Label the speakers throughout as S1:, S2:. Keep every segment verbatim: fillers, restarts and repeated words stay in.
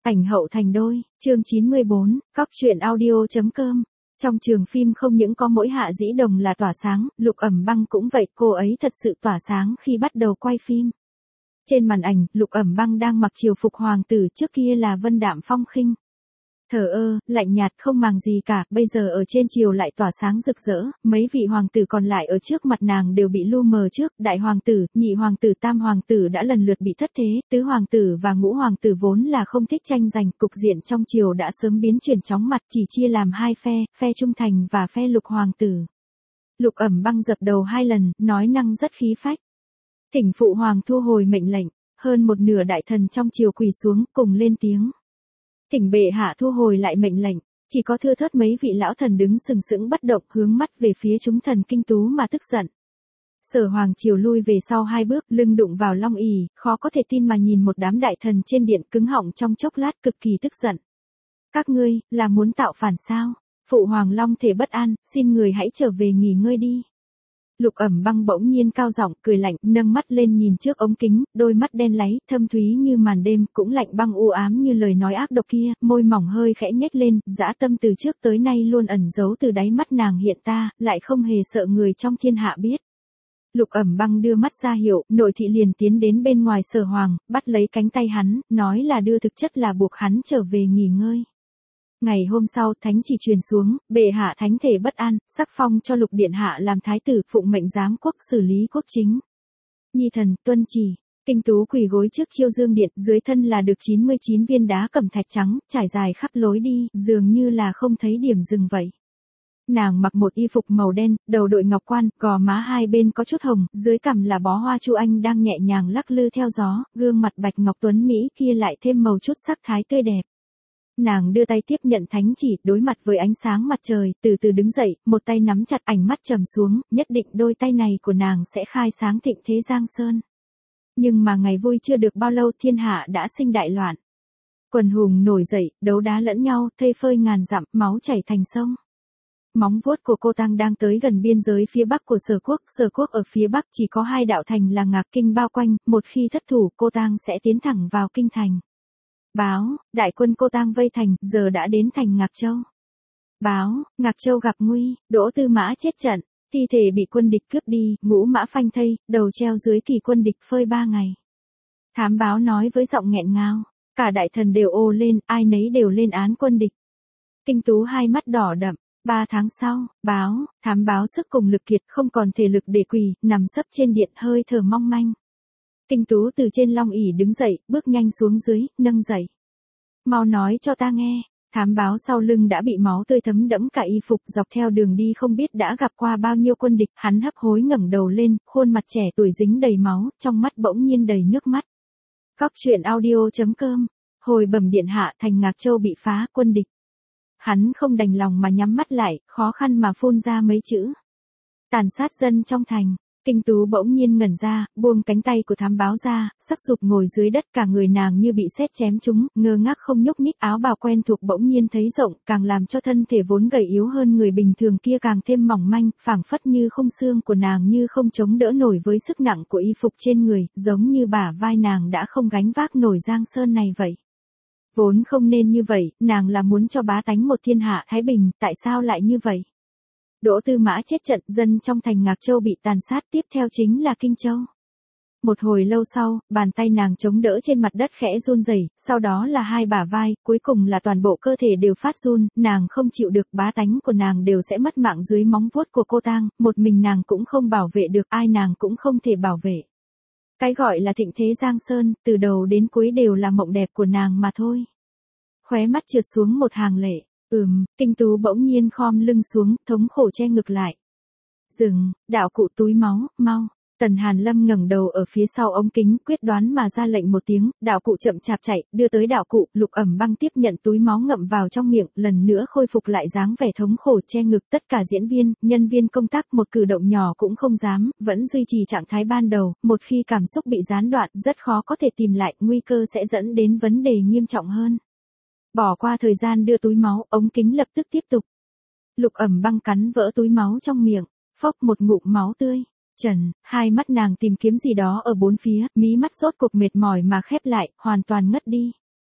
S1: Ảnh hậu thành đôi, chương chín mươi bốn, cóc truyện audio.com. Trong trường phim không những có mỗi Hạ Dĩ Đồng là tỏa sáng, Lục Ẩm Băng cũng vậy, cô ấy thật sự tỏa sáng khi bắt đầu quay phim. Trên màn ảnh, Lục Ẩm Băng đang mặc triều phục hoàng tử, trước kia là vân đạm phong khinh. Thờ ơ, lạnh nhạt không màng gì cả, bây giờ ở trên triều lại tỏa sáng rực rỡ, mấy vị hoàng tử còn lại ở trước mặt nàng đều bị lu mờ trước, đại hoàng tử, nhị hoàng tử, tam hoàng tử đã lần lượt bị thất thế, tứ hoàng tử và ngũ hoàng tử vốn là không thích tranh giành, cục diện trong triều đã sớm biến chuyển chóng mặt, chỉ chia làm hai phe, phe trung thành và phe Lục hoàng tử. Lục Ẩm Băng dập đầu hai lần, nói năng rất khí phách. Thỉnh phụ hoàng thu hồi mệnh lệnh, hơn một nửa đại thần trong triều quỳ xuống, cùng lên tiếng. Thỉnh bệ hạ thu hồi lại mệnh lệnh, chỉ có thưa thớt mấy vị lão thần đứng sừng sững bất động, hướng mắt về phía chúng thần kinh tú mà tức giận. Sở hoàng triều lui về sau hai bước, lưng đụng vào long ỷ, khó có thể tin mà nhìn một đám đại thần trên điện, cứng họng trong chốc lát, cực kỳ tức giận. Các ngươi, là muốn tạo phản sao? Phụ hoàng long thể bất an, xin người hãy trở về nghỉ ngơi đi. Lục Ẩm Băng bỗng nhiên cao giọng cười lạnh, nâng mắt lên nhìn trước ống kính, đôi mắt đen láy, thâm thúy như màn đêm, cũng lạnh băng u ám như lời nói ác độc kia, môi mỏng hơi khẽ nhếch lên, dã tâm từ trước tới nay luôn ẩn giấu từ đáy mắt nàng hiện ta, lại không hề sợ người trong thiên hạ biết. Lục Ẩm Băng đưa mắt ra hiệu, nội thị liền tiến đến bên ngoài Sở hoàng, bắt lấy cánh tay hắn, nói là đưa, thực chất là buộc hắn trở về nghỉ ngơi. Ngày hôm sau, thánh chỉ truyền xuống, bệ hạ thánh thể bất an, sắc phong cho Lục điện hạ làm thái tử, phụng mệnh giám quốc xử lý quốc chính. Nhi thần tuân chỉ, kinh tú quỳ gối trước chiêu dương điện, dưới thân là được chín mươi chín viên đá cẩm thạch trắng, trải dài khắp lối đi, dường như là không thấy điểm dừng vậy. Nàng mặc một y phục màu đen, đầu đội ngọc quan, gò má hai bên có chút hồng, dưới cằm là bó hoa chu anh đang nhẹ nhàng lắc lư theo gió, gương mặt bạch ngọc tuấn mỹ kia lại thêm màu chút sắc thái tươi đẹp. Nàng đưa tay tiếp nhận thánh chỉ, đối mặt với ánh sáng mặt trời, từ từ đứng dậy, một tay nắm chặt, ánh mắt trầm xuống, nhất định đôi tay này của nàng sẽ khai sáng thịnh thế Giang Sơn. Nhưng mà ngày vui chưa được bao lâu, thiên hạ đã sinh đại loạn. Quần hùng nổi dậy, đấu đá lẫn nhau, thây phơi ngàn dặm, máu chảy thành sông. Móng vuốt của cô Tang đang tới gần biên giới phía bắc của Sở quốc, Sở quốc ở phía bắc chỉ có hai đạo thành là Ngạc Kinh bao quanh, một khi thất thủ, cô Tang sẽ tiến thẳng vào kinh thành. Báo, đại quân cô Tang vây thành, giờ đã đến thành Ngạc Châu. Báo, Ngạc Châu gặp nguy, Đỗ Tư Mã chết trận, thi thể bị quân địch cướp đi, ngũ mã phanh thây, đầu treo dưới kỳ quân địch phơi ba ngày. Thám báo nói với giọng nghẹn ngào, cả đại thần đều ồ lên, ai nấy đều lên án quân địch. Kinh tú hai mắt đỏ đậm, ba tháng sau, báo, thám báo sức cùng lực kiệt, không còn thể lực để quỳ, nằm sấp trên điện hơi thở mong manh. Kinh tú từ trên long ỷ đứng dậy, bước nhanh xuống dưới, nâng dậy. Mau nói cho ta nghe, thám báo sau lưng đã bị máu tươi thấm đẫm cả y phục, dọc theo đường đi không biết đã gặp qua bao nhiêu quân địch, hắn hấp hối ngẩng đầu lên, khuôn mặt trẻ tuổi dính đầy máu, trong mắt bỗng nhiên đầy nước mắt. Cóc truyện audio.com, hồi bẩm điện hạ, thành Ngạc Châu bị phá, quân địch. Hắn không đành lòng mà nhắm mắt lại, khó khăn mà phun ra mấy chữ. Tàn sát dân trong thành. Kinh tú bỗng nhiên ngẩn ra, buông cánh tay của thám báo ra, sắp sụp ngồi dưới đất, cả người nàng như bị sét chém trúng, ngơ ngác không nhúc nhích, áo bào quen thuộc bỗng nhiên thấy rộng, càng làm cho thân thể vốn gầy yếu hơn người bình thường kia càng thêm mỏng manh, phảng phất như không xương của nàng như không chống đỡ nổi với sức nặng của y phục trên người, giống như bả vai nàng đã không gánh vác nổi Giang Sơn này vậy. Vốn không nên như vậy, nàng là muốn cho bá tánh một thiên hạ thái bình, tại sao lại như vậy? Đỗ Tư Mã chết trận, dân trong thành Ngạc Châu bị tàn sát, tiếp theo chính là Kinh Châu. Một hồi lâu sau, bàn tay nàng chống đỡ trên mặt đất khẽ run rẩy, sau đó là hai bả vai, cuối cùng là toàn bộ cơ thể đều phát run, nàng không chịu được, bá tánh của nàng đều sẽ mất mạng dưới móng vuốt của cô Tang, một mình nàng cũng không bảo vệ được, ai nàng cũng không thể bảo vệ. Cái gọi là thịnh thế Giang Sơn, từ đầu đến cuối đều là mộng đẹp của nàng mà thôi. Khóe mắt trượt xuống một hàng lệ. Ừm, kinh tú bỗng nhiên khom lưng xuống, thống khổ che ngực lại. Dừng, đạo cụ túi máu, mau. Tần Hàn Lâm ngẩng đầu ở phía sau ống kính, quyết đoán mà ra lệnh một tiếng, đạo cụ chậm chạp chạy, đưa tới đạo cụ, Lục Ẩm Băng tiếp nhận túi máu ngậm vào trong miệng, lần nữa khôi phục lại dáng vẻ thống khổ che ngực, tất cả diễn viên, nhân viên công tác một cử động nhỏ cũng không dám, vẫn duy trì trạng thái ban đầu, một khi cảm xúc bị gián đoạn, rất khó có thể tìm lại, nguy cơ sẽ dẫn đến vấn đề nghiêm trọng hơn. Bỏ qua thời gian đưa túi máu, ống kính lập tức tiếp tục. Lục Ẩm Băng cắn vỡ túi máu trong miệng, phốc một ngụm máu tươi. Trần, hai mắt nàng tìm kiếm gì đó ở bốn phía, mí mắt rốt cục mệt mỏi mà khép lại, hoàn toàn ngất đi.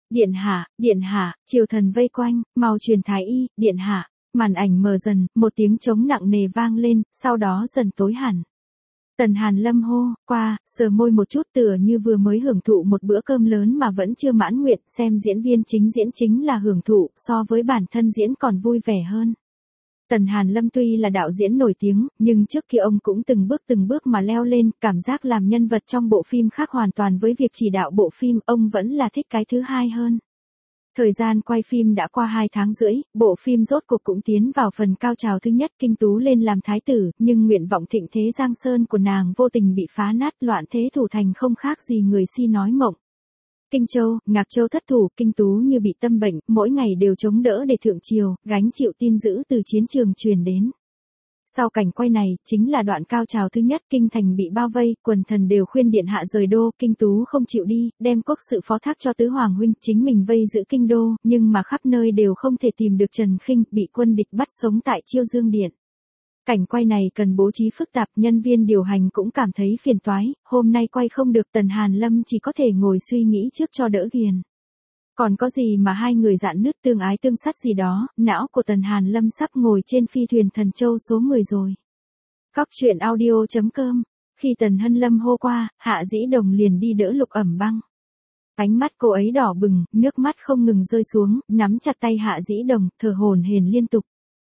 S1: Điện hạ, điện hạ, triều thần vây quanh, mau truyền thái y, điện hạ. Màn ảnh mờ dần, một tiếng trống nặng nề vang lên, sau đó dần tối hẳn. Tần Hàn Lâm hô, qua, sờ môi một chút tựa như vừa mới hưởng thụ một bữa cơm lớn mà vẫn chưa mãn nguyện, xem diễn viên chính diễn chính là hưởng thụ, so với bản thân diễn còn vui vẻ hơn. Tần Hàn Lâm tuy là đạo diễn nổi tiếng, nhưng trước kia ông cũng từng bước từng bước mà leo lên, cảm giác làm nhân vật trong bộ phim khác hoàn toàn với việc chỉ đạo bộ phim, ông vẫn là thích cái thứ hai hơn. Thời gian quay phim đã qua hai tháng rưỡi, bộ phim rốt cuộc cũng tiến vào phần cao trào thứ nhất, Kinh Tú lên làm thái tử, nhưng nguyện vọng thịnh thế Giang Sơn của nàng vô tình bị phá nát, loạn thế thủ thành không khác gì người si nói mộng. Kinh Châu, Ngạc Châu thất thủ, Kinh Tú như bị tâm bệnh, mỗi ngày đều chống đỡ để thượng triều, gánh chịu tin dữ từ chiến trường truyền đến. Sau cảnh quay này, chính là đoạn cao trào thứ nhất, kinh thành bị bao vây, quần thần đều khuyên điện hạ rời đô, Kinh Tú không chịu đi, đem quốc sự phó thác cho tứ hoàng huynh, chính mình vây giữ kinh đô, nhưng mà khắp nơi đều không thể tìm được Trần Khinh, bị quân địch bắt sống tại Chiêu Dương Điện. Cảnh quay này cần bố trí phức tạp, nhân viên điều hành cũng cảm thấy phiền toái, hôm nay quay không được, Tần Hàn Lâm chỉ có thể ngồi suy nghĩ trước cho đỡ ghiền. Còn có gì mà hai người dạn nứt tương ái tương sát gì đó, não của Tần Hàn Lâm sắp ngồi trên phi thuyền Thần Châu số mười rồi. Cóc truyện audio chấm com. Khi Tần Hân Lâm hô qua, Hạ Dĩ Đồng liền đi đỡ Lục Ẩm Băng. Ánh mắt cô ấy đỏ bừng, nước mắt không ngừng rơi xuống, nắm chặt tay Hạ Dĩ Đồng, thở hổn hển liên tục.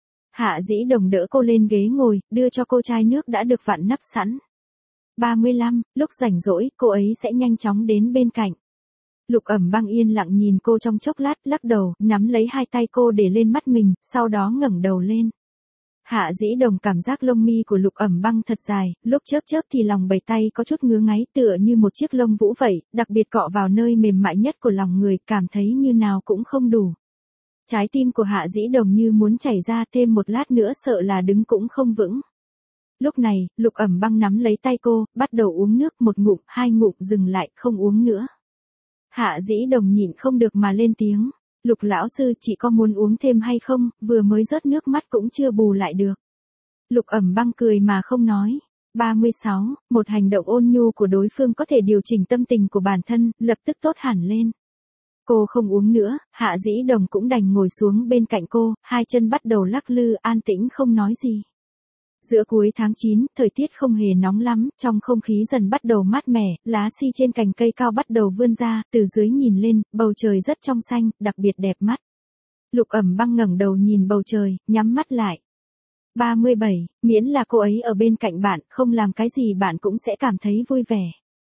S1: Hạ Dĩ Đồng đỡ cô lên ghế ngồi, đưa cho cô chai nước đã được vặn nắp sẵn. ba mươi lăm, lúc rảnh rỗi, cô ấy sẽ nhanh chóng đến bên cạnh. Lục Ẩm Băng yên lặng nhìn cô trong chốc lát, lắc đầu, nắm lấy hai tay cô để lên mắt mình, sau đó ngẩng đầu lên. Hạ Dĩ Đồng cảm giác lông mi của Lục Ẩm Băng thật dài, lúc chớp chớp thì lòng bàn tay có chút ngứa ngáy tựa như một chiếc lông vũ vậy, đặc biệt cọ vào nơi mềm mại nhất của lòng người, cảm thấy như nào cũng không đủ. Trái tim của Hạ Dĩ Đồng như muốn chảy ra, thêm một lát nữa sợ là đứng cũng không vững. Lúc này, Lục Ẩm Băng nắm lấy tay cô, bắt đầu uống nước, một ngụm, hai ngụm, dừng lại, không uống nữa. Hạ Dĩ Đồng nhịn không được mà lên tiếng, Lục lão sư chỉ có muốn uống thêm hay không, vừa mới rớt nước mắt cũng chưa bù lại được. Lục Ẩm Băng cười mà không nói. ba mươi sáu, một hành động ôn nhu của đối phương có thể điều chỉnh tâm tình của bản thân, lập tức tốt hẳn lên. Cô không uống nữa, Hạ Dĩ Đồng cũng đành ngồi xuống bên cạnh cô, hai chân bắt đầu lắc lư, an tĩnh không nói gì. Giữa cuối tháng chín, thời tiết không hề nóng lắm, trong không khí dần bắt đầu mát mẻ, lá si trên cành cây cao bắt đầu vươn ra, từ dưới nhìn lên, bầu trời rất trong xanh, đặc biệt đẹp mắt. Lục Ẩm Băng ngẩng đầu nhìn bầu trời, nhắm mắt lại. ba mươi bảy, miễn là cô ấy ở bên cạnh bạn, không làm cái gì bạn cũng sẽ cảm thấy vui vẻ.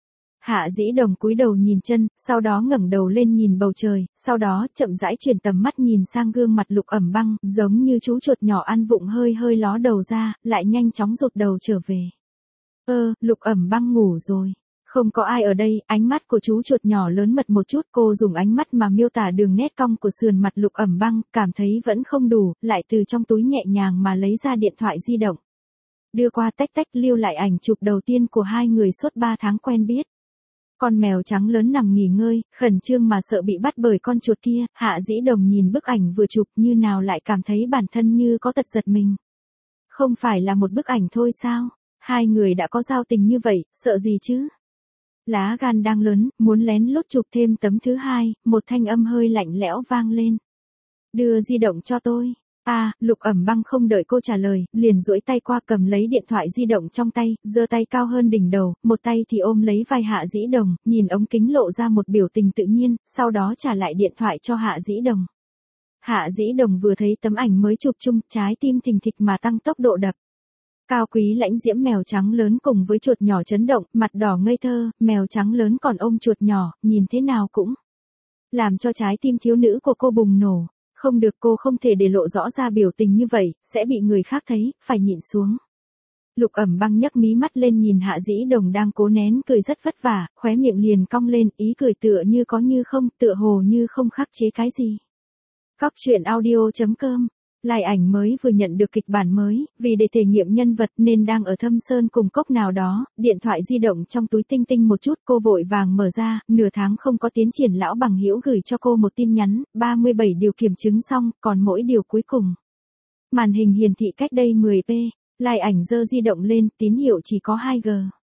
S1: Hạ Dĩ Đồng cúi đầu nhìn chân, sau đó ngẩng đầu lên nhìn bầu trời, sau đó chậm rãi chuyển tầm mắt nhìn sang gương mặt Lục Ẩm Băng, giống như chú chuột nhỏ ăn vụng hơi hơi ló đầu ra, lại nhanh chóng rụt đầu trở về. Ơ, Lục Ẩm Băng ngủ rồi. Không có ai ở đây, ánh mắt của chú chuột nhỏ lớn mật một chút, cô dùng ánh mắt mà miêu tả đường nét cong của sườn mặt Lục Ẩm Băng, cảm thấy vẫn không đủ, lại từ trong túi nhẹ nhàng mà lấy ra điện thoại di động. Đưa qua tách tách lưu lại ảnh chụp đầu tiên của hai người suốt ba tháng quen biết. Con mèo trắng lớn nằm nghỉ ngơi, khẩn trương mà sợ bị bắt bởi con chuột kia, Hạ Dĩ Đồng nhìn bức ảnh vừa chụp như nào lại cảm thấy bản thân như có tật giật mình. Không phải là một bức ảnh thôi sao? Hai người đã có giao tình như vậy, sợ gì chứ? Lá gan đang lớn, muốn lén lút chụp thêm tấm thứ hai, một thanh âm hơi lạnh lẽo vang lên. Đưa di động cho tôi. À, Lục Ẩm Băng không đợi cô trả lời, liền duỗi tay qua cầm lấy điện thoại di động trong tay, giơ tay cao hơn đỉnh đầu, một tay thì ôm lấy vai Hạ Dĩ Đồng, nhìn ống kính lộ ra một biểu tình tự nhiên, sau đó trả lại điện thoại cho Hạ Dĩ Đồng. Hạ Dĩ Đồng vừa thấy tấm ảnh mới chụp chung, trái tim thình thịch mà tăng tốc độ đập. Cao quý lãnh diễm mèo trắng lớn cùng với chuột nhỏ chấn động, mặt đỏ ngây thơ, mèo trắng lớn còn ôm chuột nhỏ, nhìn thế nào cũng làm cho trái tim thiếu nữ của cô bùng nổ. Không được, cô không thể để lộ rõ ra biểu tình như vậy, sẽ bị người khác thấy, phải nhịn xuống. Lục Ẩm Băng nhấc mí mắt lên nhìn Hạ Dĩ Đồng đang cố nén cười rất vất vả, khóe miệng liền cong lên, ý cười tựa như có như không, tựa hồ như không khắc chế cái gì. Cóc truyện audio chấm com. Lai Ảnh mới vừa nhận được kịch bản mới, vì để thể nghiệm nhân vật nên đang ở Thâm Sơn cùng cốc nào đó, điện thoại di động trong túi tinh tinh một chút, cô vội vàng mở ra, nửa tháng không có tiến triển lão bằng hữu gửi cho cô một tin nhắn, ba mươi bảy điều kiểm chứng xong, còn mỗi điều cuối cùng. Màn hình hiển thị cách đây mười p, Lai Ảnh giơ di động lên, tín hiệu chỉ có hai G.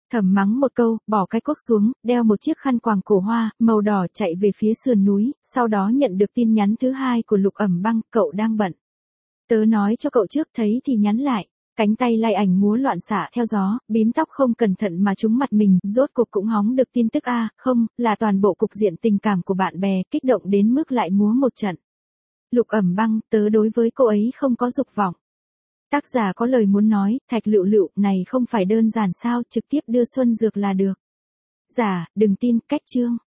S1: Thầm mắng một câu, bỏ cái cốc xuống, đeo một chiếc khăn quàng cổ hoa, màu đỏ chạy về phía sườn núi, sau đó nhận được tin nhắn thứ hai của Lục Ẩm Băng, cậu đang bận. Tớ nói cho cậu trước, thấy thì nhắn lại. Cánh tay lay ảnh múa loạn xạ theo gió, bím tóc không cẩn thận mà trúng mặt mình, rốt cuộc cũng hóng được tin tức a, không, là toàn bộ cục diện tình cảm của bạn bè, kích động đến mức lại múa một trận. Lục Ẩm Băng, tớ đối với cô ấy không có dục vọng. Tác giả có lời muốn nói, Thạch Lựu Lựu, này không phải đơn giản sao, trực tiếp đưa Xuân Dược là được. Giả, đừng tin, cách chương.